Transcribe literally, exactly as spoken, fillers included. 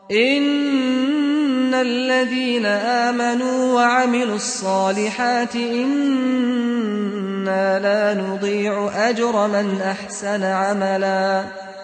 إِنَّ الَّذِينَ آمَنُوا وَعَمِلُوا الصَّالِحَاتِ إِنَّا لَا نُضِيعُ أَجْرَ مَنْ أَحْسَنَ عَمَلًا